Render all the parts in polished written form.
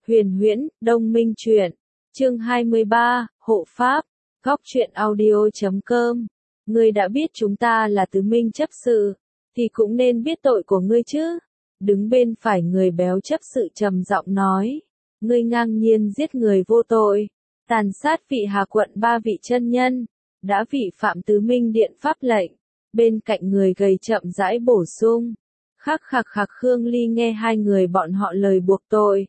Huyền huyễn, Đông Minh truyện. Chương 23, Hộ Pháp. Góc truyện audio.com. Ngươi đã biết chúng ta là tứ minh chấp sự, thì cũng nên biết tội của ngươi chứ. Đứng bên phải người béo chấp sự trầm giọng nói. Ngươi ngang nhiên giết người vô tội, tàn sát vị Hà quận 3 vị chân nhân, đã vi phạm tứ minh điện pháp lệnh. Bên cạnh người gầy chậm rãi bổ sung. Khắc khạc khạc Khương Ly nghe hai người bọn họ lời buộc tội.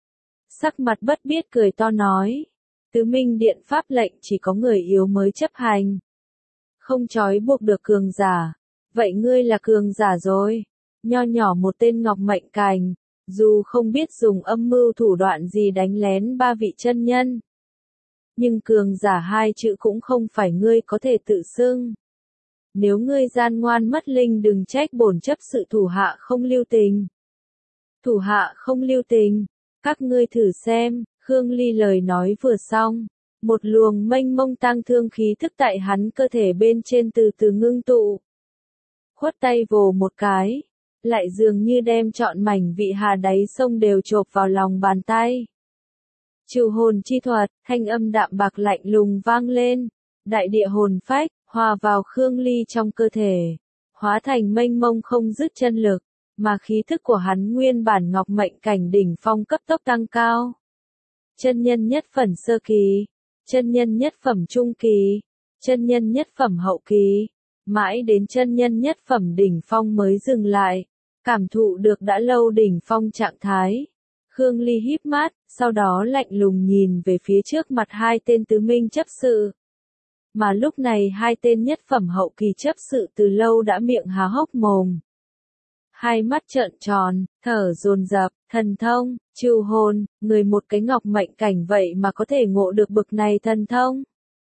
Sắc mặt bất biết cười to nói. Tứ minh điện pháp lệnh chỉ có người yếu mới chấp hành, không trói buộc được cường giả. Vậy ngươi là cường giả rồi. Nho nhỏ một tên ngọc mệnh cành, dù không biết dùng âm mưu thủ đoạn gì đánh lén 3 vị chân nhân, nhưng cường giả 2 chữ cũng không phải ngươi có thể tự xưng. Nếu ngươi gian ngoan mất linh đừng trách bổn chấp sự thủ hạ không lưu tình. Thủ hạ không lưu tình, các ngươi thử xem. Khương Ly lời nói vừa xong, một luồng mênh mông tang thương khí thức tại hắn cơ thể bên trên từ từ ngưng tụ. Khuất tay vồ một cái, lại dường như đem trọn mảnh vị Hà đáy sông đều chộp vào lòng bàn tay. Trừ hồn chi thuật, thanh âm đạm bạc lạnh lùng vang lên, đại địa hồn phách, hòa vào Khương Ly trong cơ thể, hóa thành mênh mông không dứt chân lực, mà khí thức của hắn nguyên bản ngọc mệnh cảnh đỉnh phong cấp tốc tăng cao. Chân nhân nhất phẩm sơ kỳ, chân nhân nhất phẩm trung kỳ, chân nhân nhất phẩm hậu kỳ, mãi đến chân nhân nhất phẩm đỉnh phong mới dừng lại, cảm thụ được đã lâu đỉnh phong trạng thái. Khương Ly híp mắt, sau đó lạnh lùng nhìn về phía trước mặt hai tên tứ minh chấp sự. Mà lúc này hai tên nhất phẩm hậu kỳ chấp sự từ lâu đã miệng há hốc mồm. Hai mắt trợn tròn, thở dồn dập, thần thông, trừ hồn, người một cái ngọc mệnh cảnh vậy mà có thể ngộ được bực này thần thông.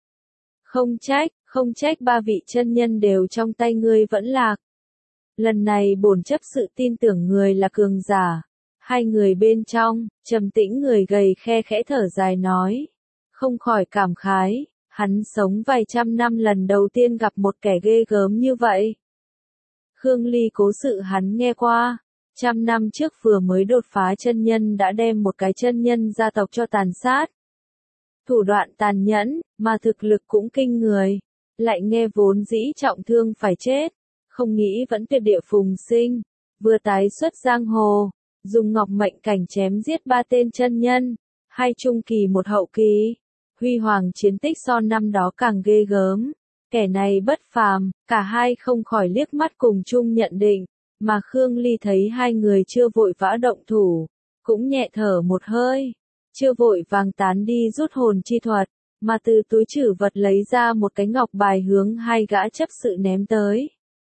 Không trách 3 vị chân nhân đều trong tay ngươi vẫn lạc. Lần này bổn chấp sự tin tưởng người là cường giả. Hai người bên trong, trầm tĩnh người gầy khe khẽ thở dài nói. Không khỏi cảm khái, hắn sống vài trăm năm lần đầu tiên gặp một kẻ ghê gớm như vậy. Khương Ly cố sự hắn nghe qua, 100 năm trước vừa mới đột phá chân nhân đã đem một cái chân nhân gia tộc cho tàn sát. Thủ đoạn tàn nhẫn, mà thực lực cũng kinh người, lại nghe vốn dĩ trọng thương phải chết, không nghĩ vẫn tuyệt địa phùng sinh, vừa tái xuất giang hồ, dùng ngọc mệnh cảnh chém giết 3 tên chân nhân, 2 trung kỳ 1 hậu kỳ, huy hoàng chiến tích so năm đó càng ghê gớm. Kẻ này bất phàm, cả hai không khỏi liếc mắt cùng chung nhận định, mà Khương Ly thấy hai người chưa vội vã động thủ, cũng nhẹ thở một hơi, chưa vội vàng tán đi rút hồn chi thuật, mà từ túi trữ vật lấy ra một cái ngọc bài hướng hai gã chấp sự ném tới.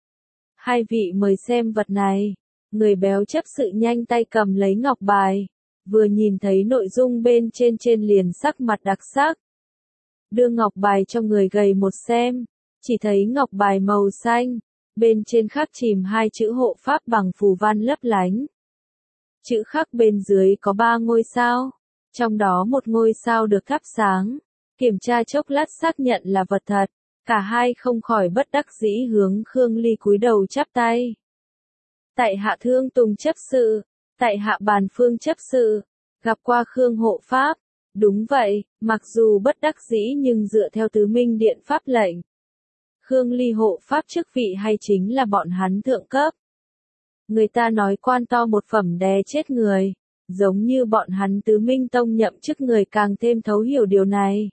Hai vị mời xem vật này. Người béo chấp sự nhanh tay cầm lấy ngọc bài, vừa nhìn thấy nội dung bên trên liền sắc mặt đặc sắc. Đưa ngọc bài cho người gầy một xem, chỉ thấy ngọc bài màu xanh, bên trên khắc chìm 2 chữ hộ pháp bằng phù văn lấp lánh. Chữ khắc bên dưới có 3 ngôi sao, trong đó một ngôi sao được thắp sáng, kiểm tra chốc lát xác nhận là vật thật, cả hai không khỏi bất đắc dĩ hướng Khương Ly cúi đầu chắp tay. Tại hạ Thương Tùng chấp sự, tại hạ Bàn Phương chấp sự, gặp qua Khương hộ pháp. Đúng vậy, mặc dù bất đắc dĩ nhưng dựa theo tứ minh điện pháp lệnh, Khương Ly hộ pháp chức vị hay chính là bọn hắn thượng cấp. Người ta nói quan to một phẩm đè chết người, giống như bọn hắn tứ minh tông nhậm chức người càng thêm thấu hiểu điều này.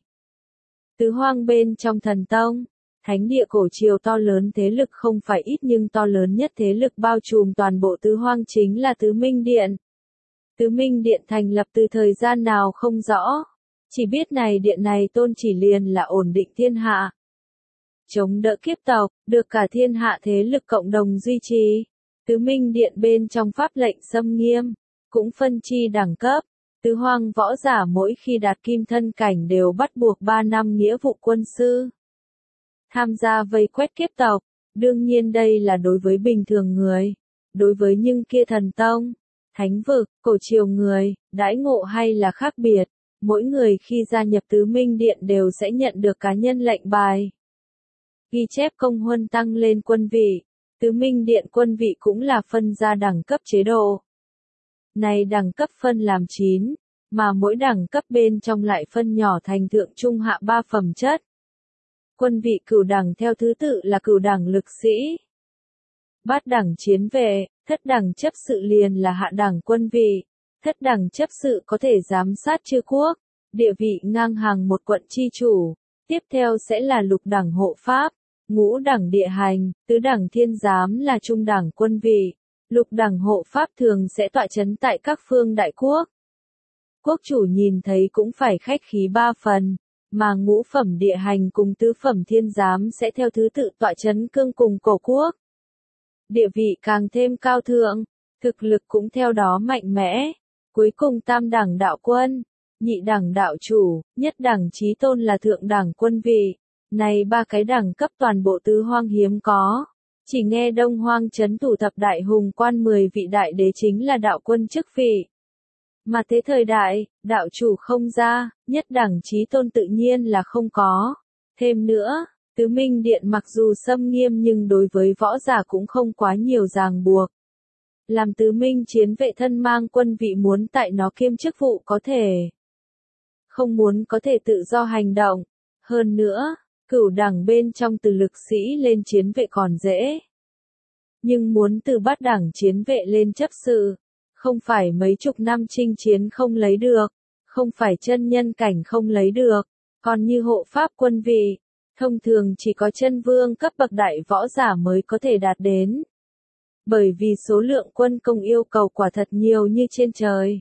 Tứ hoang bên trong thần tông, thánh địa cổ triều to lớn thế lực không phải ít nhưng to lớn nhất thế lực bao trùm toàn bộ tứ hoang chính là tứ minh điện. Tứ minh điện thành lập từ thời gian nào không rõ, chỉ biết này điện này tôn chỉ liền là ổn định thiên hạ, chống đỡ kiếp tộc, được cả thiên hạ thế lực cộng đồng duy trì. Tứ minh điện bên trong pháp lệnh xâm nghiêm, cũng phân chi đẳng cấp. Tứ hoang võ giả mỗi khi đạt kim thân cảnh đều bắt buộc 3 năm nghĩa vụ quân sư, tham gia vây quét kiếp tộc. Đương nhiên đây là đối với bình thường người, đối với những kia thần tông, thánh vực, cổ triều người, đãi ngộ hay là khác biệt. Mỗi người khi gia nhập tứ minh điện đều sẽ nhận được cá nhân lệnh bài, ghi chép công huân tăng lên quân vị. Tứ minh điện quân vị cũng là phân ra đẳng cấp chế độ. Này đẳng cấp phân làm 9, mà mỗi đẳng cấp bên trong lại phân nhỏ thành thượng trung hạ 3 phẩm chất. Quân vị cửu đẳng theo thứ tự là cửu đẳng lực sĩ, bát đẳng chiến vệ, thất đẳng chấp sự liền là hạ đẳng quân vị. Thất đẳng chấp sự có thể giám sát chư quốc, địa vị ngang hàng một quận chi chủ. Tiếp theo sẽ là lục đẳng hộ pháp, ngũ đẳng địa hành, tứ đẳng thiên giám là trung đẳng quân vị. Lục đẳng hộ pháp thường sẽ tọa chấn tại các phương đại quốc. Quốc chủ nhìn thấy cũng phải khách khí 3 phần, mà ngũ phẩm địa hành cùng tứ phẩm thiên giám sẽ theo thứ tự tọa chấn cương cùng cổ quốc. Địa vị càng thêm cao thượng, thực lực cũng theo đó mạnh mẽ. Cuối cùng tam đẳng đạo quân, nhị đẳng đạo chủ, nhất đẳng chí tôn là thượng đẳng quân vị. Này 3 cái đẳng cấp toàn bộ tứ hoang hiếm có. Chỉ nghe Đông Hoang trấn thủ thập đại hùng quan 10 vị đại đế chính là đạo quân chức vị. Mà thế thời đại, đạo chủ không ra, nhất đẳng chí tôn tự nhiên là không có. Thêm nữa, Tứ Minh Điện mặc dù xâm nghiêm nhưng đối với võ giả cũng không quá nhiều ràng buộc. Làm Tứ Minh chiến vệ thân mang quân vị muốn tại nó kiêm chức vụ có thể. Không muốn có thể tự do hành động. Hơn nữa, cửu đẳng bên trong từ lực sĩ lên chiến vệ còn dễ. Nhưng muốn từ bát đẳng chiến vệ lên chấp sự, không phải mấy chục năm chinh chiến không lấy được, không phải chân nhân cảnh không lấy được, còn như hộ pháp quân vị, thông thường chỉ có chân vương cấp bậc đại võ giả mới có thể đạt đến. Bởi vì số lượng quân công yêu cầu quả thật nhiều như trên trời.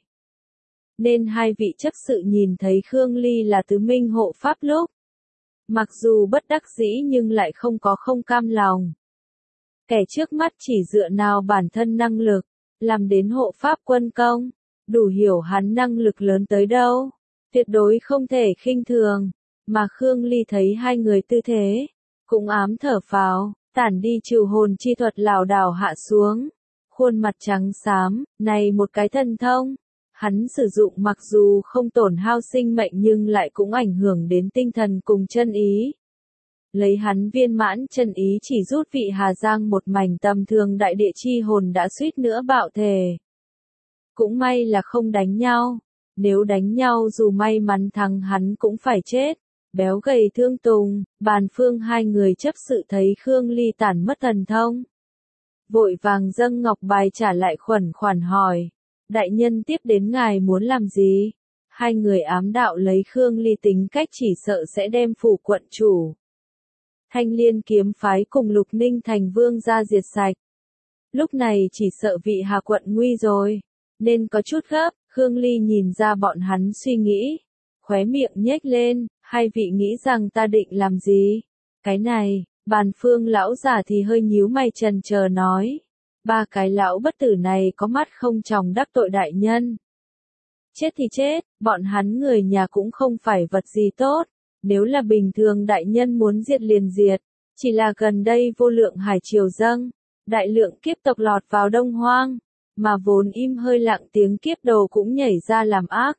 Nên hai vị chấp sự nhìn thấy Khương Ly là tứ minh hộ pháp lúc. Mặc dù bất đắc dĩ nhưng lại không cam lòng. Kẻ trước mắt chỉ dựa nào bản thân năng lực, làm đến hộ pháp quân công, đủ hiểu hắn năng lực lớn tới đâu. Tuyệt đối không thể khinh thường, mà Khương Ly thấy hai người tư thế, cũng ám thở phào, tản đi trừ hồn chi thuật lảo đảo hạ xuống. Khuôn mặt trắng xám, này một cái thần thông. Hắn sử dụng mặc dù không tổn hao sinh mệnh nhưng lại cũng ảnh hưởng đến tinh thần cùng chân ý. Lấy hắn viên mãn chân ý chỉ rút vị Hà Giang một mảnh tầm thường đại địa chi hồn đã suýt nữa bạo thể. Cũng may là không đánh nhau. Nếu đánh nhau dù may mắn thắng hắn cũng phải chết. Béo gầy Thương Tùng, Bàn Phương hai người chấp sự thấy Khương Ly tản mất thần thông. Vội vàng dâng ngọc bài trả lại khoản hỏi. Đại nhân tiếp đến ngài muốn làm gì? Hai người ám đạo lấy Khương Ly tính cách chỉ sợ sẽ đem phủ quận chủ. Thanh Liên kiếm phái cùng Lục Ninh thành vương ra diệt sạch. Lúc này chỉ sợ vị Hà quận nguy rồi, nên có chút gấp. Khương Ly nhìn ra bọn hắn suy nghĩ, khóe miệng nhếch lên, hai vị nghĩ rằng ta định làm gì? Cái này, Bàn Phương lão già thì hơi nhíu mày chần chờ nói. Ba cái lão bất tử này có mắt không tròng đắc tội đại nhân. Chết thì chết, bọn hắn người nhà cũng không phải vật gì tốt. Nếu là bình thường đại nhân muốn diệt liền diệt. Chỉ là gần đây vô lượng hải triều dâng. Đại lượng kiếp tộc lọt vào Đông Hoang. Mà vốn im hơi lặng tiếng kiếp đồ cũng nhảy ra làm ác.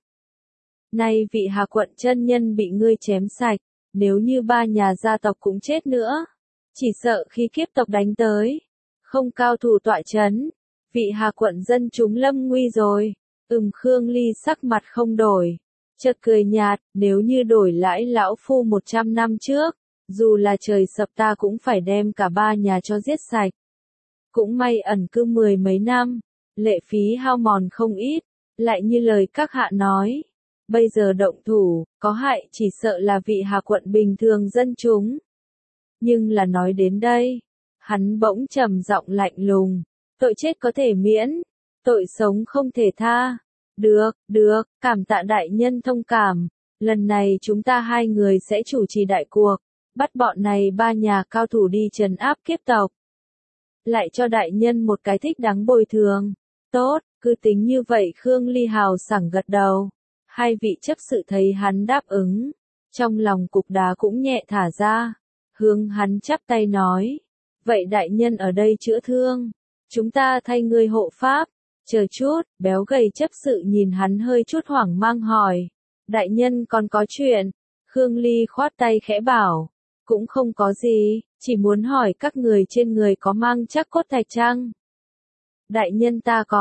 Nay vị Hà quận chân nhân bị ngươi chém sạch. Nếu như ba nhà gia tộc cũng chết nữa. Chỉ sợ khi kiếp tộc đánh tới. Không cao thủ tọa chấn, vị Hà quận dân chúng lâm nguy rồi. Khương Ly sắc mặt không đổi, chợt cười nhạt, nếu như đổi lãi lão phu 100 năm trước, dù là trời sập ta cũng phải đem cả ba nhà cho giết sạch. Cũng may ẩn cư 10 mấy năm, lệ phí hao mòn không ít, lại như lời các hạ nói. Bây giờ động thủ, có hại chỉ sợ là vị Hà quận bình thường dân chúng. Nhưng là nói đến đây. Hắn bỗng trầm giọng lạnh lùng, tội chết có thể miễn, tội sống không thể tha. Được, cảm tạ đại nhân thông cảm, lần này chúng ta hai người sẽ chủ trì đại cuộc, bắt bọn này ba nhà cao thủ đi trấn áp kiếp tộc. Lại cho đại nhân một cái thích đáng bồi thường. Tốt, cứ tính như vậy. Khương Ly hào sảng gật đầu. Hai vị chấp sự thấy hắn đáp ứng, trong lòng cục đá cũng nhẹ thả ra, hướng hắn chắp tay nói. Vậy đại nhân ở đây chữa thương, chúng ta thay ngươi hộ pháp. Chờ chút, béo gầy chấp sự nhìn hắn hơi chút hoảng mang hỏi. Đại nhân còn có chuyện. Khương Ly khoát tay khẽ bảo. Cũng không có gì, chỉ muốn hỏi các người trên người có mang chắc cốt thạch chăng? Đại nhân ta có,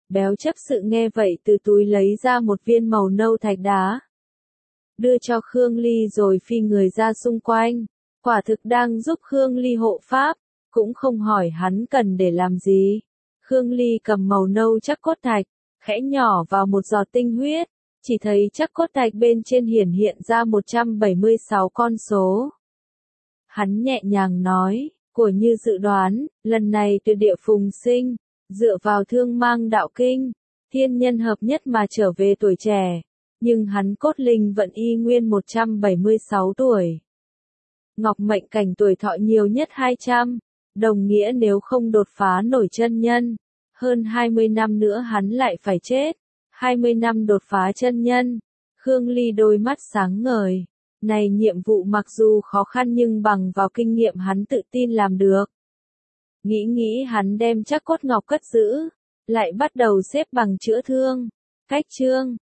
Béo chấp sự nghe vậy từ túi lấy ra một viên màu nâu thạch đá. Đưa cho Khương Ly rồi phi người ra xung quanh. Quả thực đang giúp Khương Ly hộ pháp, cũng không hỏi hắn cần để làm gì. Khương Ly cầm màu nâu chắc cốt thạch, khẽ nhỏ vào một giọt tinh huyết, chỉ thấy chắc cốt thạch bên trên hiển hiện ra 176 con số. Hắn nhẹ nhàng nói, của như dự đoán, lần này từ địa phùng sinh, dựa vào thương mang đạo kinh, thiên nhân hợp nhất mà trở về tuổi trẻ, nhưng hắn cốt linh vẫn y nguyên 176 tuổi. Ngọc mệnh cảnh tuổi thọ nhiều nhất 200, đồng nghĩa nếu không đột phá nổi chân nhân, hơn 20 năm nữa hắn lại phải chết. 20 năm đột phá chân nhân. Khương Ly đôi mắt sáng ngời. Này nhiệm vụ mặc dù khó khăn nhưng bằng vào kinh nghiệm hắn tự tin làm được. Nghĩ hắn đem chắc cốt ngọc cất giữ, lại bắt đầu xếp bằng chữa thương. Cách chương